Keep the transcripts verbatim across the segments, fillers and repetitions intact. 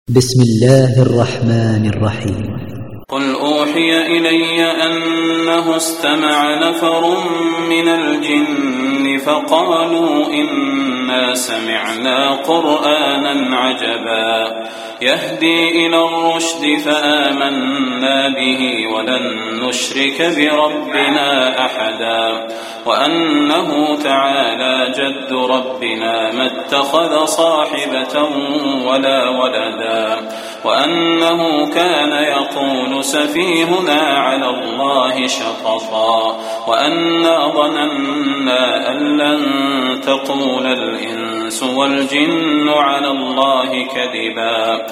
بسم الله الرحمن الرحيم. قل أوحي إلي أنه استمع نفر من الجن فقالوا إنا سمعنا قرآنا عجبا يهدي إلى الرشد فآمنا به ولن نشرك بربنا أحدا وأنه تعالى جد ربنا ما اتخذ صاحبة ولا ولدا وأنه كان يقول سفيهنا على الله شططا وأنا ظننا أن لن تقول الإنس والجن على الله كذبا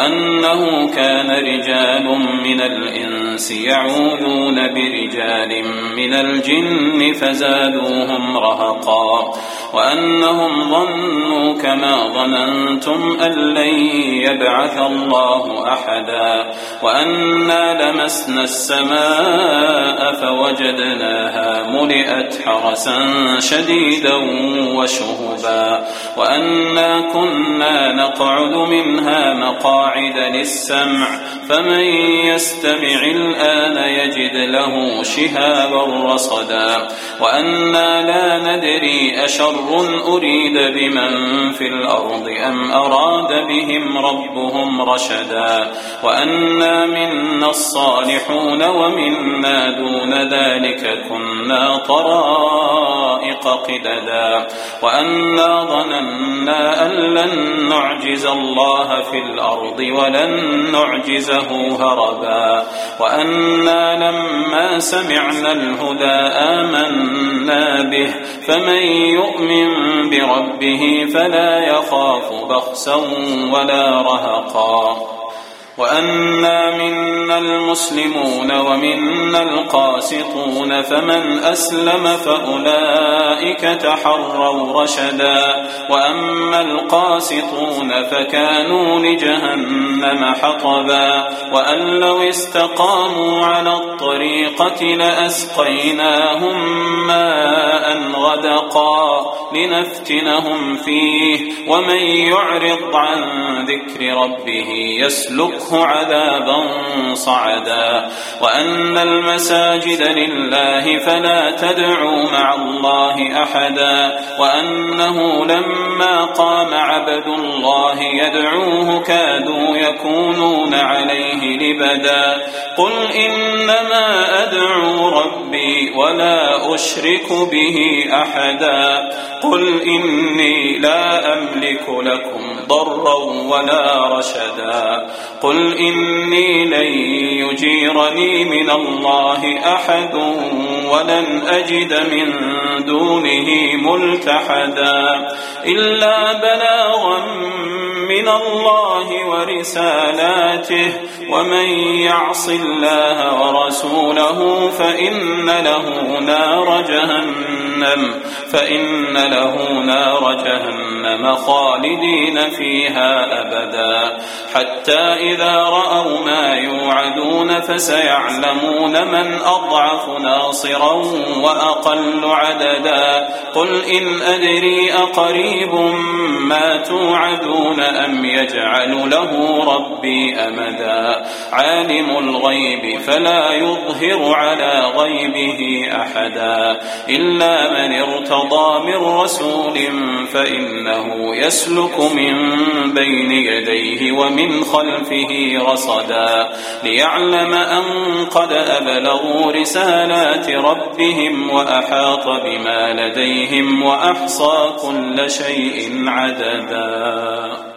وأنه كان رجال من الإنس يعوذون برجال من الجن فزادوهم رهقا وأنهم ظنوا كما ظننتم أن لن يبعث الله أحدا وأنا لمسنا السماء فوجدناها ملئت حرسا شديدا وشهبا وأنا كنا نقعد منها مقاعد للسمع فمن يستمع الآن يجد له شهابا رصدا وأنا لا ندري أشر أريد بمن في الأرض أم أراد بهم ربهم رشدا وأنا منا الصالحون ومنا دون ذلك كنا طرائق قددا وأنا ظننا أن لن نعجز الله في الأرض ولن نعجزه هربا وأنا لما سمعنا الهدى آمنا به فمن يؤمن بربه فلا يخاف بخسا ولا رهقا وأنا منا المسلمون ومنا القاسطون فمن أسلم فأولئك تحروا رشدا وأما القاسطون فكانوا لجهنم حطبا وأن لو استقاموا على الطريقة لأسقيناهم ماء غدقا لنفتنهم فيه ومن يعرض عن ذكر ربه يسلكه عذابا صعدا وأن المساجد لله فلا تدعوا مع الله أحدا وأنه لما قام عبد الله يدعوه كادوا يكونون عليه لبدا قل إنما أدعو ربي ولا أشرك به أحدا قل إني لا أملك لكم ضرا ولا رشدا قل إني لن يجيرني من الله أحد ولن أجد من دونه ملتحدا إلا بلاغا من الله ورسالاته ومن يعص الله ورسوله فإن له نار جهنم فإن له نار جهنم خالدين فيها أبدا حتى إذا رأوا ما يوعدون فسيعلمون من أضعف ناصرا وأقل عددا قل إن أدري أقريب ما توعدون أم يجعل له ربي أمدا عالم الغيب فلا يظهر على غيبه أحدا إلا من ارتضى من رسول فإنه يسلك من بين يديه ومن خلفه رصدا ليعلم أن قد أبلغوا رسالات ربهم وأحاط بما لديهم وأحصى كل شيء عددا.